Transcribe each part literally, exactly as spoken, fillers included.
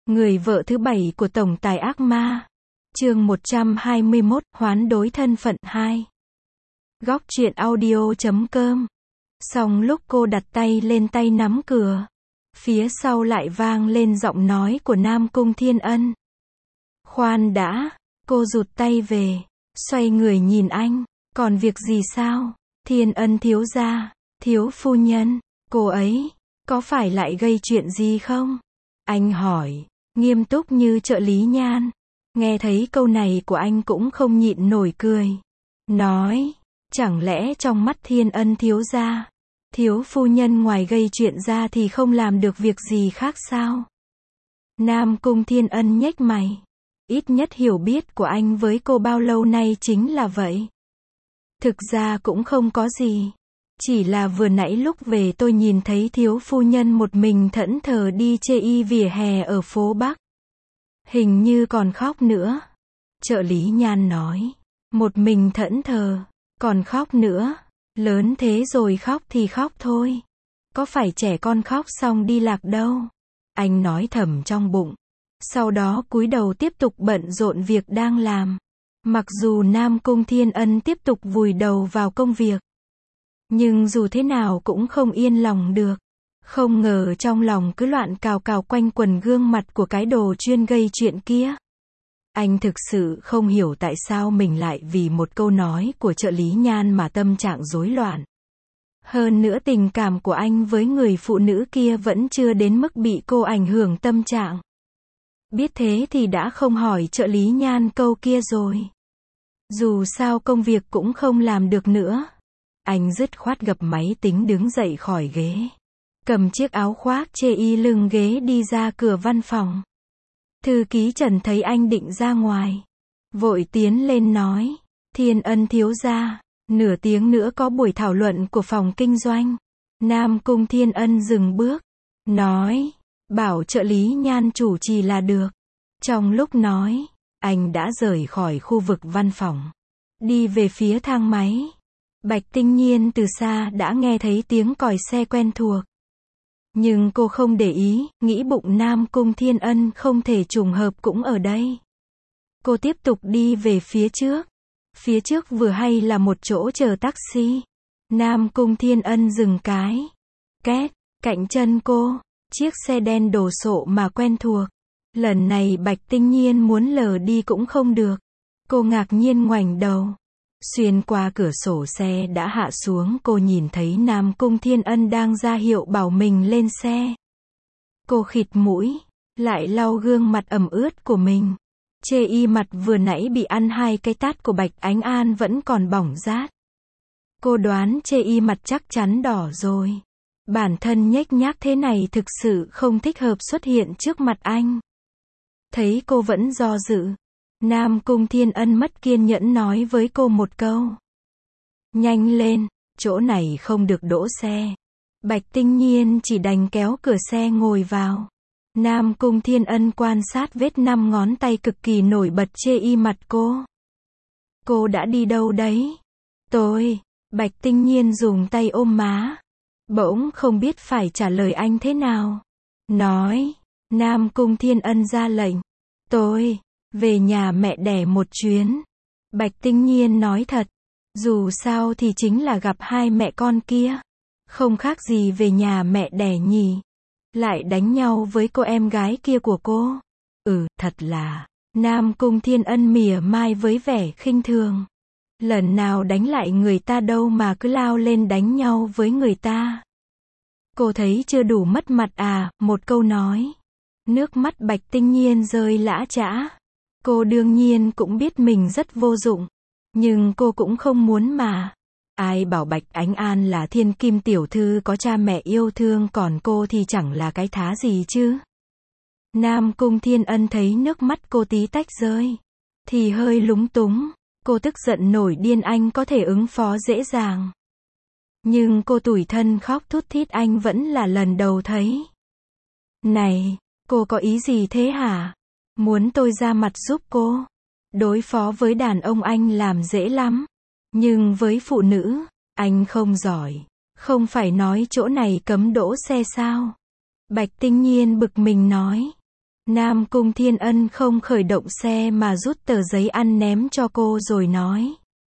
Người vợ thứ bảy của tổng tài ác ma. Chương một trăm hai mươi mốt, hoán đối thân phận hai. Góc truyện audio chấm com. Xong lúc cô đặt tay lên tay nắm cửa, phía sau lại vang lên giọng nói của Nam Cung Thiên Ân. Khoan đã, cô rụt tay về, xoay người nhìn anh, còn việc gì sao? Thiên Ân thiếu gia, thiếu phu nhân, cô ấy, có phải lại gây chuyện gì không? Anh hỏi, nghiêm túc như trợ lý Nhan. Nghe thấy câu này của anh cũng không nhịn nổi cười. Nói, chẳng lẽ trong mắt Thiên Ân thiếu gia, thiếu phu nhân ngoài gây chuyện ra thì không làm được việc gì khác sao? Nam Cung Thiên Ân nhếch mày. Ít nhất hiểu biết của anh với cô bao lâu nay chính là vậy. Thực ra cũng không có gì. Chỉ là vừa nãy lúc về tôi nhìn thấy thiếu phu nhân một mình thẫn thờ đi chê y vỉa hè ở phố Bắc. Hình như còn khóc nữa. Trợ lý Nhan nói. Một mình thẫn thờ, còn khóc nữa. Lớn thế rồi khóc thì khóc thôi. Có phải trẻ con khóc xong đi lạc đâu. Anh nói thầm trong bụng. Sau đó cúi đầu tiếp tục bận rộn việc đang làm. Mặc dù Nam Cung Thiên Ân tiếp tục vùi đầu vào công việc, nhưng dù thế nào cũng không yên lòng được. Không ngờ trong lòng cứ loạn cào cào quanh quần gương mặt của cái đồ chuyên gây chuyện kia. Anh thực sự không hiểu tại sao mình lại vì một câu nói của trợ lý Nhan mà tâm trạng rối loạn. Hơn nữa tình cảm của anh với người phụ nữ kia vẫn chưa đến mức bị cô ảnh hưởng tâm trạng. Biết thế thì đã không hỏi trợ lý Nhan câu kia rồi. Dù sao công việc cũng không làm được nữa. Anh dứt khoát gập máy tính đứng dậy khỏi ghế. Cầm chiếc áo khoác chê y lưng ghế đi ra cửa văn phòng. Thư ký Trần thấy anh định ra ngoài, vội tiến lên nói. Thiên Ân thiếu gia, nửa tiếng nữa có buổi thảo luận của phòng kinh doanh. Nam Cung Thiên Ân dừng bước, nói, bảo trợ lý Nhan chủ trì là được. Trong lúc nói, anh đã rời khỏi khu vực văn phòng, đi về phía thang máy. Bạch Tinh Nhiên từ xa đã nghe thấy tiếng còi xe quen thuộc. Nhưng cô không để ý, nghĩ bụng Nam Cung Thiên Ân không thể trùng hợp cũng ở đây. Cô tiếp tục đi về phía trước. Phía trước vừa hay là một chỗ chờ taxi. Nam Cung Thiên Ân dừng cái. Két, cạnh chân cô, chiếc xe đen đồ sộ mà quen thuộc. Lần này Bạch Tinh Nhiên muốn lờ đi cũng không được. Cô ngạc nhiên ngoảnh đầu. Xuyên qua cửa sổ xe đã hạ xuống, cô nhìn thấy Nam Cung Thiên Ân đang ra hiệu bảo mình lên xe. Cô khịt mũi, lại lau gương mặt ẩm ướt của mình. Chê y mặt vừa nãy bị ăn hai cái tát của Bạch Ánh An vẫn còn bỏng rát. Cô đoán chê y mặt chắc chắn đỏ rồi. Bản thân nhếch nhác thế này thực sự không thích hợp xuất hiện trước mặt anh. Thấy cô vẫn do dự, Nam Cung Thiên Ân mất kiên nhẫn nói với cô một câu. Nhanh lên, chỗ này không được đỗ xe. Bạch Tinh Nhiên chỉ đành kéo cửa xe ngồi vào. Nam Cung Thiên Ân quan sát vết năm ngón tay cực kỳ nổi bật chê y mặt cô. Cô đã đi đâu đấy? Tôi, Bạch Tinh Nhiên dùng tay ôm má. Bỗng không biết phải trả lời anh thế nào. Nói, Nam Cung Thiên Ân ra lệnh. Tôi, về nhà mẹ đẻ một chuyến. Bạch Tinh Nhiên nói thật. Dù sao thì chính là gặp hai mẹ con kia. Không khác gì về nhà mẹ đẻ nhỉ. Lại đánh nhau với cô em gái kia của cô. Ừ, thật là. Nam Cung Thiên Ân mỉa mai với vẻ khinh thường. Lần nào đánh lại người ta đâu mà cứ lao lên đánh nhau với người ta. Cô thấy chưa đủ mất mặt à, một câu nói. Nước mắt Bạch Tinh Nhiên rơi lã chã. Cô đương nhiên cũng biết mình rất vô dụng. Nhưng cô cũng không muốn mà. Ai bảo Bạch Ánh An là thiên kim tiểu thư có cha mẹ yêu thương, còn cô thì chẳng là cái thá gì chứ. Nam Cung Thiên Ân thấy nước mắt cô tí tách rơi, thì hơi lúng túng. Cô tức giận nổi điên anh có thể ứng phó dễ dàng. Nhưng cô tủi thân khóc thút thít anh vẫn là lần đầu thấy. Này, cô có ý gì thế hả? Muốn tôi ra mặt giúp cô? Đối phó với đàn ông anh làm dễ lắm. Nhưng với phụ nữ, anh không giỏi. Không phải nói chỗ này cấm đỗ xe sao? Bạch Tinh Nhiên bực mình nói. Nam Cung Thiên Ân không khởi động xe mà rút tờ giấy ăn ném cho cô rồi nói.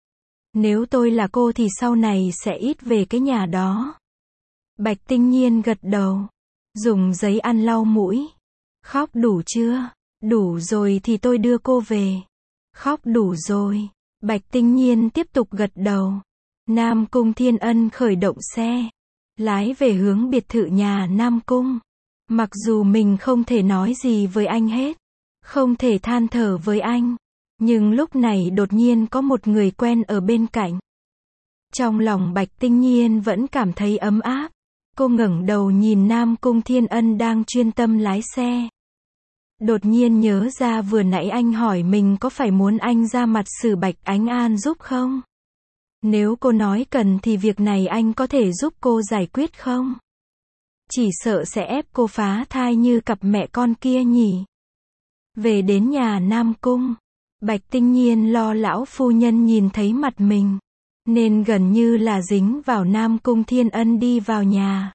Nếu tôi là cô thì sau này sẽ ít về cái nhà đó. Bạch Tinh Nhiên gật đầu. Dùng giấy ăn lau mũi. Khóc đủ chưa? Đủ rồi thì tôi đưa cô về. Khóc đủ rồi. Bạch Tinh Nhiên tiếp tục gật đầu. Nam Cung Thiên Ân khởi động xe. Lái về hướng biệt thự nhà Nam Cung. Mặc dù mình không thể nói gì với anh hết. Không thể than thở với anh. Nhưng lúc này đột nhiên có một người quen ở bên cạnh. Trong lòng Bạch Tinh Nhiên vẫn cảm thấy ấm áp. Cô ngẩng đầu nhìn Nam Cung Thiên Ân đang chuyên tâm lái xe. Đột nhiên nhớ ra vừa nãy anh hỏi mình có phải muốn anh ra mặt xử Bạch Ánh An giúp không? Nếu cô nói cần thì việc này anh có thể giúp cô giải quyết không? Chỉ sợ sẽ ép cô phá thai như cặp mẹ con kia nhỉ. Về đến nhà Nam Cung, Bạch Tinh Nhiên lo lão phu nhân nhìn thấy mặt mình, nên gần như là dính vào Nam Cung Thiên Ân đi vào nhà.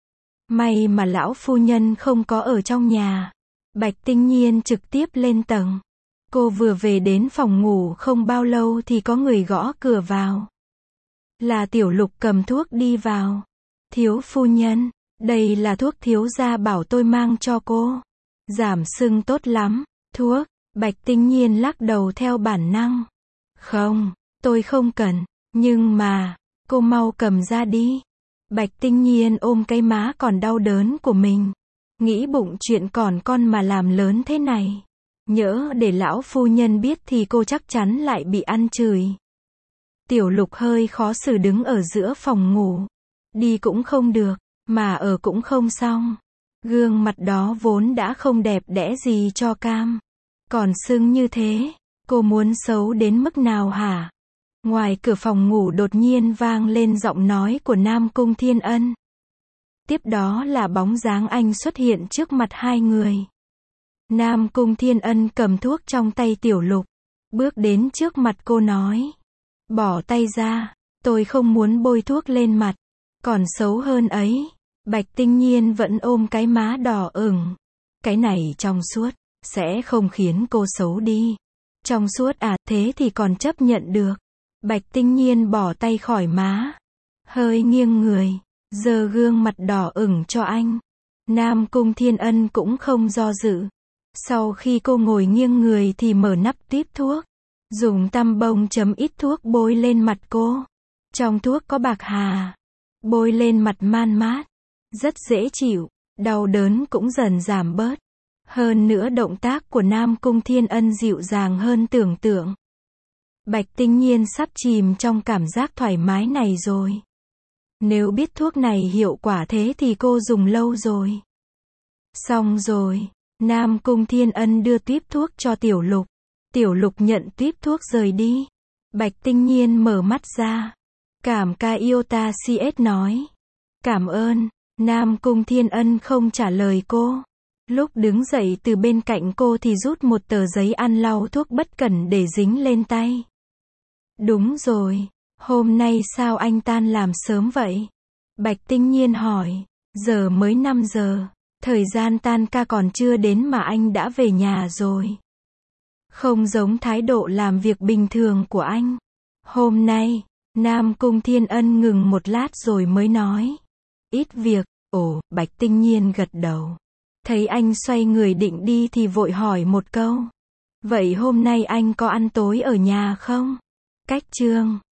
May mà lão phu nhân không có ở trong nhà. Bạch Tinh Nhiên trực tiếp lên tầng. Cô vừa về đến phòng ngủ không bao lâu thì có người gõ cửa vào. Là Tiểu Lục cầm thuốc đi vào. Thiếu phu nhân, đây là thuốc thiếu gia bảo tôi mang cho cô. Giảm sưng tốt lắm. Thuốc, Bạch Tinh Nhiên lắc đầu theo bản năng. Không, tôi không cần. Nhưng mà, cô mau cầm ra đi. Bạch Tinh Nhiên ôm cái má còn đau đớn của mình. Nghĩ bụng chuyện còn con mà làm lớn thế này. Nhỡ để lão phu nhân biết thì cô chắc chắn lại bị ăn chửi. Tiểu Lục hơi khó xử đứng ở giữa phòng ngủ. Đi cũng không được, mà ở cũng không xong. Gương mặt đó vốn đã không đẹp đẽ gì cho cam. Còn sưng như thế, cô muốn xấu đến mức nào hả? Ngoài cửa phòng ngủ đột nhiên vang lên giọng nói của Nam Cung Thiên Ân. Tiếp đó là bóng dáng anh xuất hiện trước mặt hai người. Nam Cung Thiên Ân cầm thuốc trong tay Tiểu Lục, bước đến trước mặt cô nói. Bỏ tay ra, tôi không muốn bôi thuốc lên mặt. Còn xấu hơn ấy. Bạch Tinh Nhiên vẫn ôm cái má đỏ ửng. Cái này trong suốt, sẽ không khiến cô xấu đi. Trong suốt à, thế thì còn chấp nhận được. Bạch Tinh Nhiên bỏ tay khỏi má. Hơi nghiêng người, giơ gương mặt đỏ ửng cho anh. Nam Cung Thiên Ân cũng không do dự. Sau khi cô ngồi nghiêng người thì mở nắp tiếp thuốc. Dùng tăm bông chấm ít thuốc bôi lên mặt cô. Trong thuốc có bạc hà. Bôi lên mặt man mát. Rất dễ chịu. Đau đớn cũng dần giảm bớt. Hơn nữa động tác của Nam Cung Thiên Ân dịu dàng hơn tưởng tượng. Bạch Tinh Nhiên sắp chìm trong cảm giác thoải mái này rồi. Nếu biết thuốc này hiệu quả thế thì cô dùng lâu rồi. Xong rồi. Nam Cung Thiên Ân đưa tuýp thuốc cho Tiểu Lục. Tiểu Lục nhận tuýp thuốc rời đi. Bạch Tinh Nhiên mở mắt ra. Cảm ca Iota xê ét nói. Cảm ơn. Nam Cung Thiên Ân không trả lời cô. Lúc đứng dậy từ bên cạnh cô thì rút một tờ giấy ăn lau thuốc bất cẩn để dính lên tay. Đúng rồi. Hôm nay sao anh tan làm sớm vậy? Bạch Tinh Nhiên hỏi. Giờ mới năm giờ. Thời gian tan ca còn chưa đến mà anh đã về nhà rồi. Không giống thái độ làm việc bình thường của anh. Hôm nay, Nam Cung Thiên Ân ngừng một lát rồi mới nói. Ít việc. Ồ, Bạch Tinh Nhiên gật đầu. Thấy anh xoay người định đi thì vội hỏi một câu. Vậy hôm nay anh có ăn tối ở nhà không? Cách chương